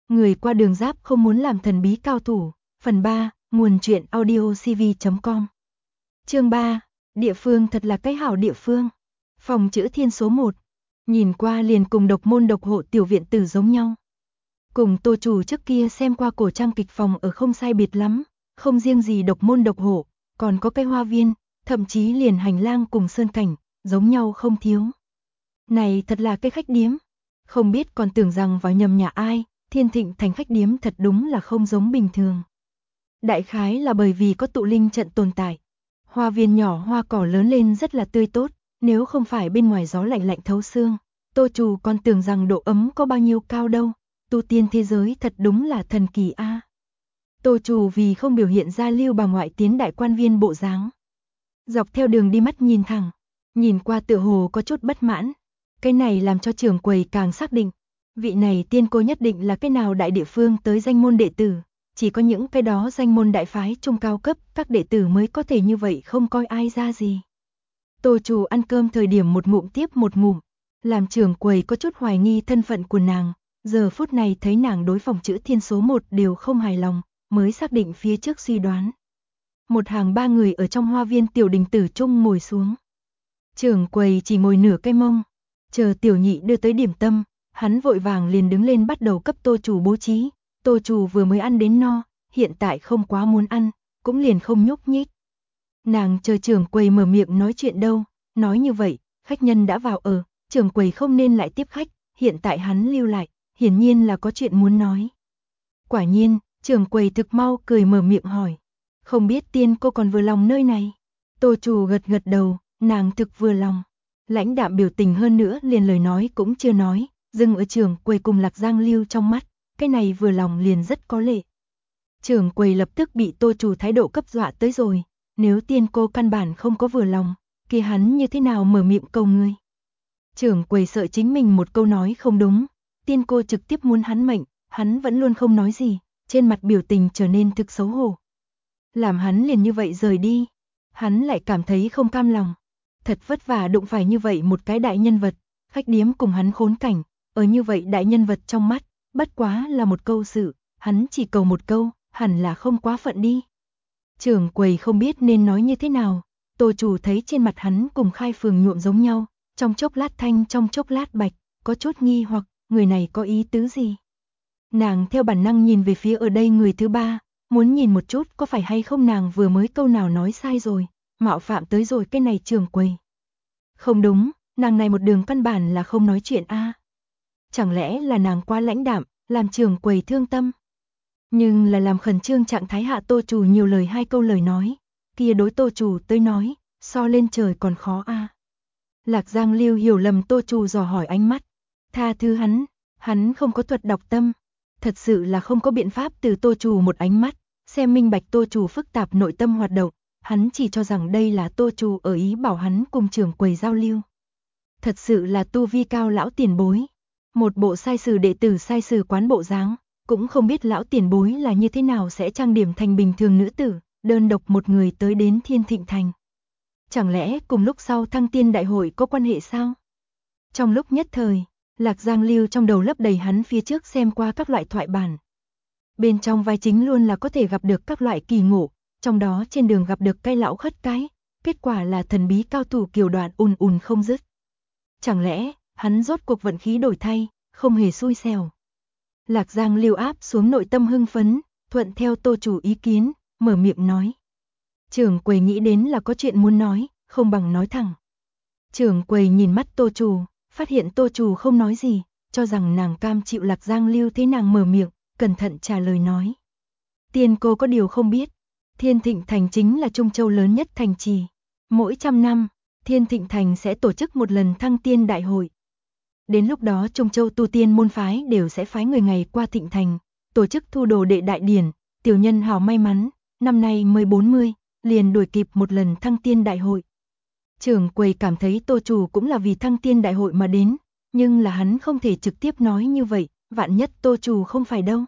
Người qua đường giáp không muốn làm thần bí cao thủ. Phần 3, nguồn truyện audiocv.com. Chương 3, địa phương thật là cái hảo địa phương. Phòng chữ thiên số 1, nhìn qua liền cùng độc môn độc hộ tiểu viện tử giống nhau. Cùng Tô chủ trước kia xem qua cổ trang kịch phòng ở không sai biệt lắm, không riêng gì độc môn độc hộ, còn có cái hoa viên, thậm chí liền hành lang cùng sơn cảnh, giống nhau không thiếu. Này thật là cái khách điếm, không biết còn tưởng rằng vào nhầm nhà ai, Thiên Thịnh Thành khách điếm thật đúng là không giống bình thường. Đại khái là bởi vì có tụ linh trận tồn tại. Hoa viên nhỏ hoa cỏ lớn lên rất là tươi tốt, nếu không phải bên ngoài gió lạnh lạnh thấu xương, Tô chủ còn tưởng rằng độ ấm có bao nhiêu cao đâu, tu tiên thế giới thật đúng là thần kỳ a. Tô chủ vì không biểu hiện ra lưu bà ngoại tiến đại quan viên bộ dáng. Dọc theo đường đi mắt nhìn thẳng, nhìn qua tựa hồ có chút bất mãn. Cái này làm cho trưởng quầy càng xác định, vị này tiên cô nhất định là cái nào đại địa phương tới danh môn đệ tử, chỉ có những cái đó danh môn đại phái trung cao cấp, các đệ tử mới có thể như vậy không coi ai ra gì. Tô chủ ăn cơm thời điểm một ngụm tiếp một ngụm, làm trưởng quầy có chút hoài nghi thân phận của nàng, giờ phút này thấy nàng đối phòng chữ thiên số 1 đều không hài lòng, mới xác định phía trước suy đoán. Một hàng ba người ở trong hoa viên tiểu đình tử trung ngồi xuống. Trưởng quầy chỉ ngồi nửa cái mông, chờ tiểu nhị đưa tới điểm tâm, hắn vội vàng liền đứng lên bắt đầu cấp Tô chủ bố trí. Tô chủ vừa mới ăn đến no, hiện tại không quá muốn ăn, cũng liền không nhúc nhích. Nàng chờ trưởng quầy mở miệng nói chuyện đâu, nói như vậy, khách nhân đã vào ở, trưởng quầy không nên lại tiếp khách, hiện tại hắn lưu lại, hiển nhiên là có chuyện muốn nói. Quả nhiên, trưởng quầy thực mau cười mở miệng hỏi, không biết tiên cô còn vừa lòng nơi này. Tô chủ gật gật đầu, nàng thực vừa lòng. Lãnh đạm biểu tình hơn nữa liền lời nói cũng chưa nói, dừng ở trưởng quầy cùng Lạc Giang Lưu trong mắt, cái này vừa lòng liền rất có lệ. Trưởng quầy lập tức bị Tô chủ thái độ cấp dọa tới rồi, nếu tiên cô căn bản không có vừa lòng, kia hắn như thế nào mở miệng cầu ngươi. Trưởng quầy sợ chính mình một câu nói không đúng, tiên cô trực tiếp muốn hắn mệnh, hắn vẫn luôn không nói gì, trên mặt biểu tình trở nên thực xấu hổ. Làm hắn liền như vậy rời đi, hắn lại cảm thấy không cam lòng. Thật vất vả đụng phải như vậy một cái đại nhân vật, khách điếm cùng hắn khốn cảnh, ở như vậy đại nhân vật trong mắt, bất quá là một câu sự, hắn chỉ cầu một câu, hẳn là không quá phận đi. Trưởng quầy không biết nên nói như thế nào, Tô chủ thấy trên mặt hắn cùng Khai Phường nhuộm giống nhau, trong chốc lát thanh trong chốc lát bạch, có chút nghi hoặc, người này có ý tứ gì. Nàng theo bản năng nhìn về phía ở đây người thứ ba, muốn nhìn một chút có phải hay không nàng vừa mới câu nào nói sai rồi, mạo phạm tới rồi cái này trưởng quầy. Không đúng, nàng này một đường căn bản là không nói chuyện a. Chẳng lẽ là nàng quá lãnh đạm, làm trưởng quầy thương tâm. Nhưng là làm khẩn trương trạng thái hạ Tô chủ nhiều lời hai câu lời nói, kia đối Tô chủ tới nói, so lên trời còn khó a. Lạc Giang Lưu hiểu lầm Tô chủ dò hỏi ánh mắt, tha thứ hắn không có thuật đọc tâm, thật sự là không có biện pháp từ Tô chủ một ánh mắt, xem minh bạch Tô chủ phức tạp nội tâm hoạt động, hắn chỉ cho rằng đây là Tô chủ ở ý bảo hắn cùng trưởng quầy giao lưu. Thật sự là tu vi cao lão tiền bối, một bộ sai sử đệ tử sai sử quán bộ dáng, cũng không biết lão tiền bối là như thế nào sẽ trang điểm thành bình thường nữ tử, đơn độc một người tới đến Thiên Thịnh Thành. Chẳng lẽ cùng lúc sau thăng tiên đại hội có quan hệ sao? Trong lúc nhất thời, Lạc Giang Lưu trong đầu lấp đầy hắn phía trước xem qua các loại thoại bản. Bên trong vai chính luôn là có thể gặp được các loại kỳ ngộ, trong đó trên đường gặp được cái lão khất cái, kết quả là thần bí cao thủ kiều đoạn ùn ùn không dứt. Chẳng lẽ, hắn rốt cuộc vận khí đổi thay, không hề xui xẻo. Lạc Giang Lưu áp xuống nội tâm hưng phấn, thuận theo Tô chủ ý kiến, mở miệng nói. Trưởng quầy nghĩ đến là có chuyện muốn nói, không bằng nói thẳng. Trưởng quầy nhìn mắt Tô chủ, phát hiện Tô chủ không nói gì, cho rằng nàng cam chịu Lạc Giang Lưu thế nàng mở miệng, cẩn thận trả lời nói. Tiên cô có điều không biết, Thiên Thịnh Thành chính là Trung Châu lớn nhất thành trì. Mỗi 100 năm, Thiên Thịnh Thành sẽ tổ chức một lần thăng tiên đại hội. Đến lúc đó Trung Châu tu tiên môn phái đều sẽ phái người ngày qua Thịnh Thành, tổ chức thu đồ đệ đại điển, tiểu nhân hào may mắn, năm nay mới 40, liền đuổi kịp một lần thăng tiên đại hội. Trưởng quầy cảm thấy Tô chủ cũng là vì thăng tiên đại hội mà đến, nhưng là hắn không thể trực tiếp nói như vậy, vạn nhất Tô chủ không phải đâu.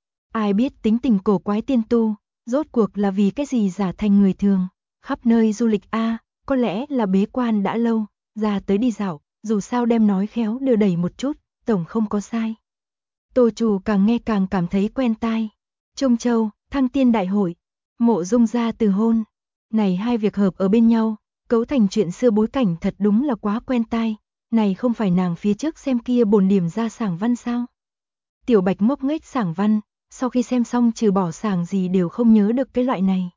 Ai biết tính tình cổ quái tiên tu, rốt cuộc là vì cái gì giả thành người thường, khắp nơi du lịch a, có lẽ là bế quan đã lâu, ra tới đi dạo, dù sao đem nói khéo đưa đẩy một chút, tổng không có sai. Tô Trù càng nghe càng cảm thấy quen tai. Trung Châu, Thăng Tiên Đại Hội, Mộ Dung gia từ hôn. Này hai việc hợp ở bên nhau, cấu thành chuyện xưa bối cảnh thật đúng là quá quen tai. Này không phải nàng phía trước xem kia bổn điểm ra sảng văn sao? Tiểu Bạch ngốc nghếch sảng văn, sau khi xem xong trừ bỏ sảng gì đều không nhớ được cái loại này.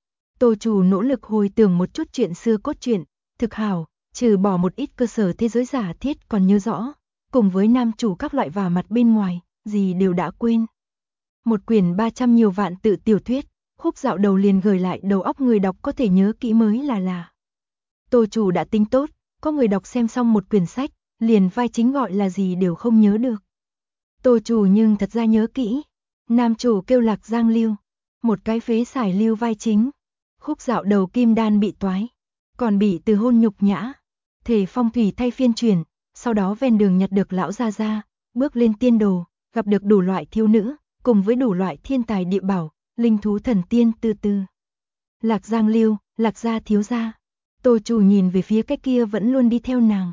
Tô Trù nỗ lực hồi tưởng một chút chuyện xưa cốt truyện, thực hảo, trừ bỏ một ít cơ sở thế giới giả thiết còn nhớ rõ, cùng với nam chủ các loại vả mặt bên ngoài, gì đều đã quên. Một quyển 300 nhiều vạn tự tiểu thuyết, khúc dạo đầu liền gửi lại đầu óc người đọc có thể nhớ kỹ mới là. Tô Trù đã tính tốt, có người đọc xem xong một quyển sách, liền vai chính gọi là gì đều không nhớ được. Tô Trù nhưng thật ra nhớ kỹ, nam chủ kêu Lạc Giang Lưu, một cái phế xài lưu vai chính. Khúc dạo đầu kim đan bị toái, còn bị từ hôn nhục nhã, thể phong thủy thay phiên chuyển, sau đó ven đường nhặt được lão gia gia, bước lên tiên đồ, gặp được đủ loại thiếu nữ, cùng với đủ loại thiên tài địa bảo, linh thú thần tiên từ từ. Lạc Giang Lưu, Lạc gia thiếu gia. Tô Trù nhìn về phía cái kia vẫn luôn đi theo nàng.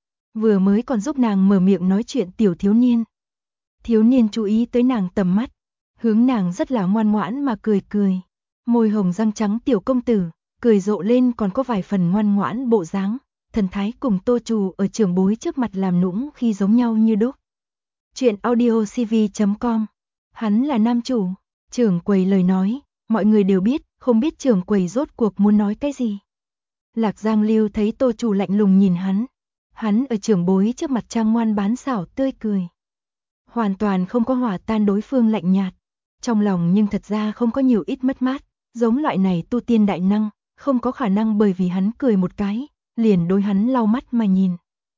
Vừa mới còn giúp nàng mở miệng nói chuyện tiểu thiếu niên. Thiếu niên chú ý tới nàng tầm mắt, hướng nàng rất là ngoan ngoãn mà cười cười. Môi hồng răng trắng tiểu công tử, cười rộ lên còn có vài phần ngoan ngoãn bộ dáng, thần thái cùng Tô Trù ở trưởng bối trước mặt làm nũng khi giống nhau như đúc. Chuyện audiocv.com. Hắn là nam chủ, trưởng quầy lời nói, mọi người đều biết, không biết trưởng quầy rốt cuộc muốn nói cái gì. Lạc Giang Lưu thấy Tô Trù lạnh lùng nhìn hắn ở trưởng bối trước mặt trang ngoan bán xảo tươi cười. Hoàn toàn không có hòa tan đối phương lạnh nhạt, trong lòng nhưng thật ra không có nhiều ít mất mát. Giống loại này tu tiên đại năng, không có khả năng bởi vì hắn cười một cái, liền đối hắn lau mắt mà nhìn.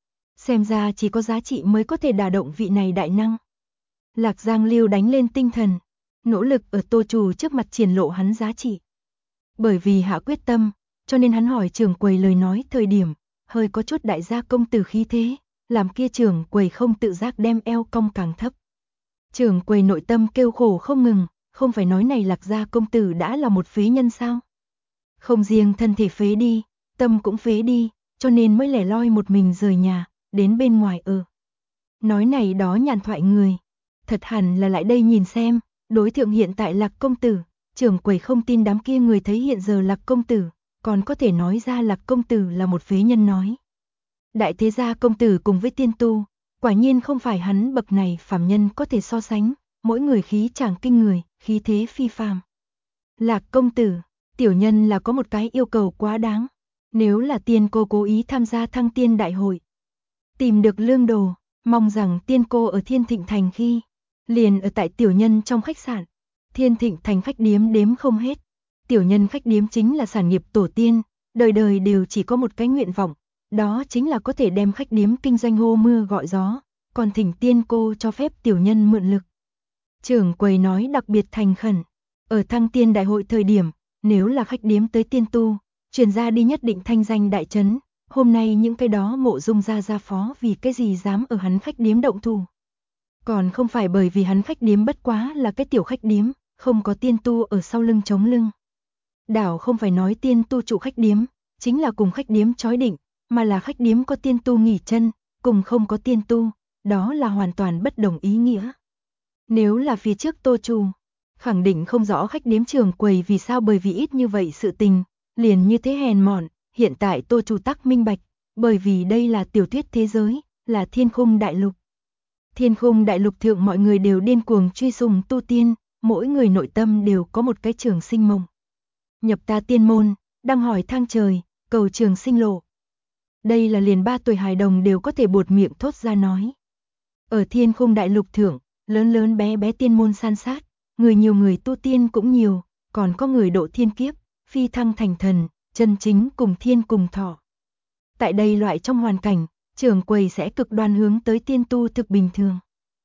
Xem ra chỉ có giá trị mới có thể đả động vị này đại năng. Lạc Giang Lưu đánh lên tinh thần, nỗ lực ở Tô Trù trước mặt triển lộ hắn giá trị. Bởi vì hạ quyết tâm, cho nên hắn hỏi trưởng quầy lời nói thời điểm, hơi có chút đại gia công tử khí thế, làm kia trưởng quầy không tự giác đem eo cong càng thấp. Trưởng quầy nội tâm kêu khổ không ngừng. Không phải nói này Lạc gia công tử đã là một phế nhân sao? Không riêng thân thể phế đi, tâm cũng phế đi, cho nên mới lẻ loi một mình rời nhà, đến bên ngoài ở. Nói này đó nhàn thoại người, thật hẳn là lại đây nhìn xem, đối thượng hiện tại Lạc công tử, trưởng quầy không tin đám kia người thấy hiện giờ Lạc công tử, còn có thể nói ra Lạc công tử là một phế nhân nói. Đại thế gia công tử cùng với tiên tu, quả nhiên không phải hắn bậc này phàm nhân có thể so sánh, mỗi người khí chàng kinh người, khí thế phi phàm. Lạc công tử, tiểu nhân là có một cái yêu cầu quá đáng. Nếu là tiên cô cố ý tham gia Thăng Tiên Đại Hội, tìm được lương đồ, mong rằng tiên cô ở Thiên Thịnh Thành khi, liền ở tại tiểu nhân trong khách sạn. Thiên Thịnh Thành khách điếm đếm không hết. Tiểu nhân khách điếm chính là sản nghiệp tổ tiên, đời đời đều chỉ có một cái nguyện vọng, đó chính là có thể đem khách điếm kinh doanh hô mưa gọi gió, còn thỉnh tiên cô cho phép tiểu nhân mượn lực. Trưởng quầy nói đặc biệt thành khẩn, ở Thăng Tiên Đại Hội thời điểm, nếu là khách điếm tới tiên tu, truyền ra đi nhất định thanh danh đại chấn, hôm nay những cái đó Mộ Dung gia phó vì cái gì dám ở hắn khách điếm động thủ. Còn không phải bởi vì hắn khách điếm bất quá là cái tiểu khách điếm, không có tiên tu ở sau lưng chống lưng. Đảo không phải nói tiên tu trụ khách điếm, chính là cùng khách điếm chói định, mà là khách điếm có tiên tu nghỉ chân, cùng không có tiên tu, đó là hoàn toàn bất đồng ý nghĩa. Nếu là phía trước Tô Trù, khẳng định không rõ khách điếm trưởng quầy vì sao bởi vì ít như vậy sự tình, liền như thế hèn mọn, hiện tại Tô Trù tắc minh bạch, bởi vì đây là tiểu thuyết thế giới, là thiên khung đại lục. Thiên khung đại lục thượng mọi người đều điên cuồng truy sùng tu tiên, mỗi người nội tâm đều có một cái trường sinh mộng. Nhập ta tiên môn, đăng hỏi thang trời, cầu trường sinh lộ. Đây là liền 3 tuổi hài đồng đều có thể buột miệng thốt ra nói. Ở thiên khung đại lục thượng, lớn lớn bé bé tiên môn san sát, người nhiều người tu tiên cũng nhiều, còn có người độ thiên kiếp, phi thăng thành thần, chân chính cùng thiên cùng thọ. Tại đây loại trong hoàn cảnh, trưởng quầy sẽ cực đoan hướng tới tiên tu thực bình thường.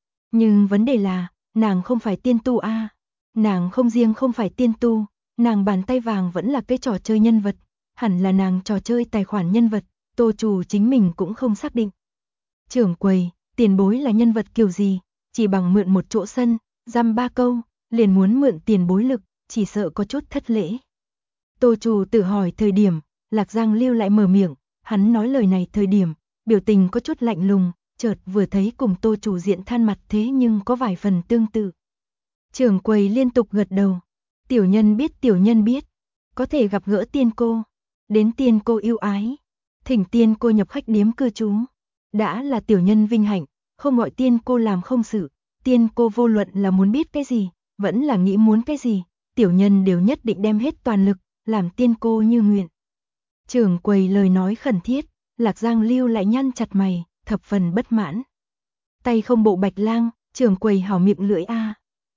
Nhưng vấn đề là, nàng không phải tiên tu a, nàng không riêng không phải tiên tu, nàng bàn tay vàng vẫn là cái trò chơi nhân vật, hẳn là nàng trò chơi tài khoản nhân vật, Tô Trù chính mình cũng không xác định. Trưởng quầy, tiền bối là nhân vật kiểu gì, chỉ bằng mượn một chỗ sân, dăm 3 câu, liền muốn mượn tiền bối lực, chỉ sợ có chút thất lễ. Tô Trù tự hỏi thời điểm, Lạc Giang Lưu lại mở miệng, hắn nói lời này thời điểm, biểu tình có chút lạnh lùng, chợt vừa thấy cùng Tô chủ diện than mặt thế nhưng có vài phần tương tự. Trưởng quầy liên tục gật đầu. Tiểu nhân biết, có thể gặp gỡ tiên cô, đến tiên cô yêu ái, thỉnh tiên cô nhập khách điếm cư trú. Đã là tiểu nhân vinh hạnh, không gọi tiên cô làm không sự, tiên cô vô luận là muốn biết cái gì, vẫn là nghĩ muốn cái gì, tiểu nhân đều nhất định đem hết toàn lực, làm tiên cô như nguyện. Trưởng quầy lời nói khẩn thiết, Lạc Giang Lưu lại nhăn chặt mày, thập phần bất mãn. Tay không bộ bạch lang, trưởng quầy hảo miệng lưỡi a.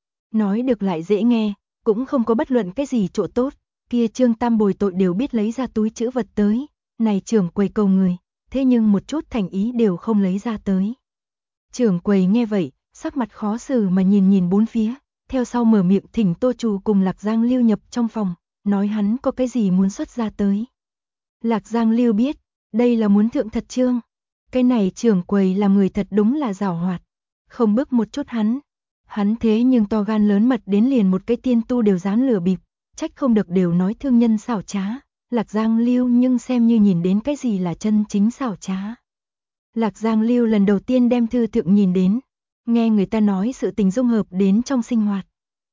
Nói được lại dễ nghe, cũng không có bất luận cái gì chỗ tốt, kia Trương Tam bồi tội đều biết lấy ra túi trữ vật tới, này trưởng quầy cầu người, thế nhưng một chút thành ý đều không lấy ra tới. Trưởng quầy nghe vậy, sắc mặt khó xử mà nhìn bốn phía, theo sau mở miệng thỉnh Tô Trù cùng Lạc Giang Lưu nhập trong phòng, nói hắn có cái gì muốn xuất ra tới. Lạc Giang Lưu biết, đây là muốn thượng thật trương. Cái này trưởng quầy làm người thật đúng là giảo hoạt, không bức một chút hắn thế nhưng to gan lớn mật đến liền một cái tiên tu đều dám lừa bịp, trách không được đều nói thương nhân xảo trá. Lạc Giang Lưu nhưng xem như nhìn đến cái gì là chân chính xảo trá. Lạc Giang Lưu lần đầu tiên đem thư thượng nhìn đến, nghe người ta nói sự tình dung hợp đến trong sinh hoạt.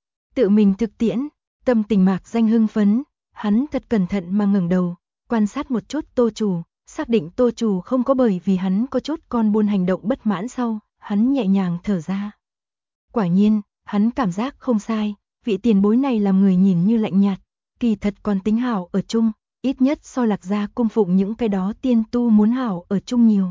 Tự mình thực tiễn, tâm tình mạc danh hưng phấn, hắn thật cẩn thận mà ngẩng đầu, quan sát một chút Tô Trù, xác định Tô Trù không có bởi vì hắn có chút con buôn hành động bất mãn sau, hắn nhẹ nhàng thở ra. Quả nhiên, hắn cảm giác không sai, vị tiền bối này làm người nhìn như lạnh nhạt, kỳ thật còn tính hảo ở chung, ít nhất so Lạc gia cung phụng những cái đó tiên tu muốn hảo ở chung nhiều.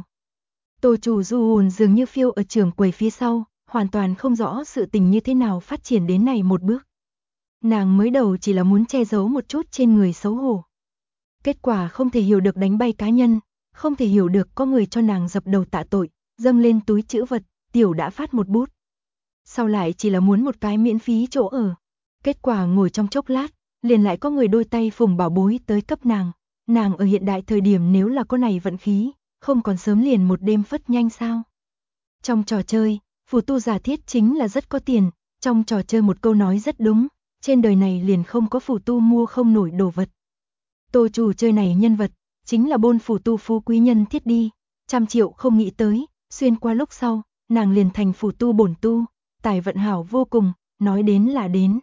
Tô Trù du hồn dường như phiêu ở trưởng quầy phía sau, hoàn toàn không rõ sự tình như thế nào phát triển đến này một bước. Nàng mới đầu chỉ là muốn che giấu một chút trên người xấu hổ. Kết quả không thể hiểu được đánh bay cá nhân, không thể hiểu được có người cho nàng dập đầu tạ tội, dâng lên túi trữ vật, tiểu đã phát một bút. Sau lại chỉ là muốn một cái miễn phí chỗ ở. Kết quả ngồi trong chốc lát, liền lại có người đôi tay phùng bảo bối tới cấp nàng. Nàng ở hiện đại thời điểm nếu là có này vận khí, không còn sớm liền một đêm phất nhanh sao. Trong trò chơi, phù tu giả thiết chính là rất có tiền, trong trò chơi một câu nói rất đúng, trên đời này liền không có phù tu mua không nổi đồ vật. Tô Trù chơi này nhân vật, chính là bôn phù tu phú quý nhân thiết đi, 100 triệu không nghĩ tới, xuyên qua lúc sau, nàng liền thành phù tu bổn tu, tài vận hảo vô cùng, nói đến là đến.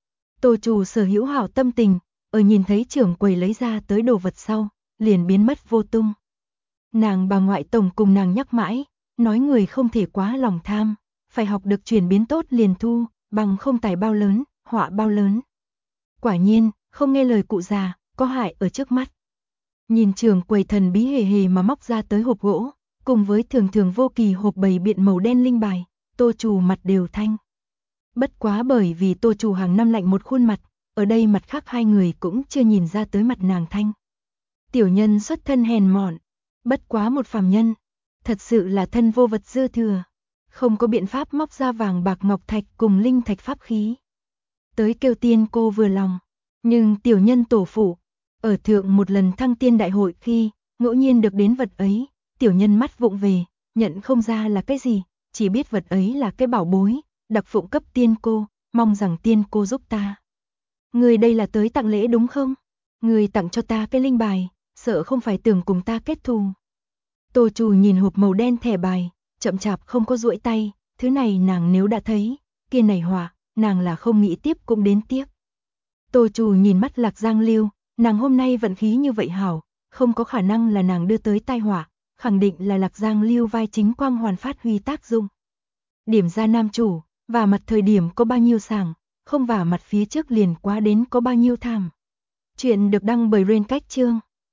Tô Trù sở hữu hảo tâm tình, ở nhìn thấy trưởng quầy lấy ra tới đồ vật sau, liền biến mất vô tung. Nàng bà ngoại tổng cùng nàng nhắc mãi, nói người không thể quá lòng tham, phải học được chuyển biến tốt liền thu, bằng không tài bao lớn, họa bao lớn. Quả nhiên, không nghe lời cụ già, có hại ở trước mắt. Nhìn trưởng quầy thần bí hề hề mà móc ra tới hộp gỗ, cùng với thường thường vô kỳ hộp bày biện màu đen linh bài, Tô Trù mặt đều thanh. Bất quá bởi vì Tô Trù hàng năm lạnh một khuôn mặt, ở đây mặt khác hai người cũng chưa nhìn ra tới mặt nàng thanh. Tiểu nhân xuất thân hèn mọn, bất quá một phàm nhân, thật sự là thân vô vật dư thừa, không có biện pháp móc ra vàng bạc ngọc thạch cùng linh thạch pháp khí. Tới kêu tiên cô vừa lòng, nhưng tiểu nhân tổ phụ, ở thượng một lần thăng tiên đại hội khi, ngẫu nhiên được đến vật ấy, tiểu nhân mắt vụng về, nhận không ra là cái gì, chỉ biết vật ấy là cái bảo bối, đặc phụng cấp tiên cô, mong rằng tiên cô giúp ta. Người đây là tới tặng lễ đúng không? Người tặng cho ta cái linh bài, sợ không phải tưởng cùng ta kết thù. Tô Trù nhìn hộp màu đen thẻ bài, chậm chạp không có duỗi tay, thứ này nàng nếu đã thấy, kia này họa, nàng là không nghĩ tiếp cũng đến tiếp. Tô Trù nhìn mắt Lạc Giang Lưu, nàng hôm nay vận khí như vậy hảo, không có khả năng là nàng đưa tới tai họa, khẳng định là Lạc Giang Lưu vai chính quang hoàn phát huy tác dụng. Điểm ra nam chủ, và mặt thời điểm có bao nhiêu sảng, không vả mặt phía trước liền quá đến có bao nhiêu thảm. Chuyện được đăng bởi Rain Cách Chương.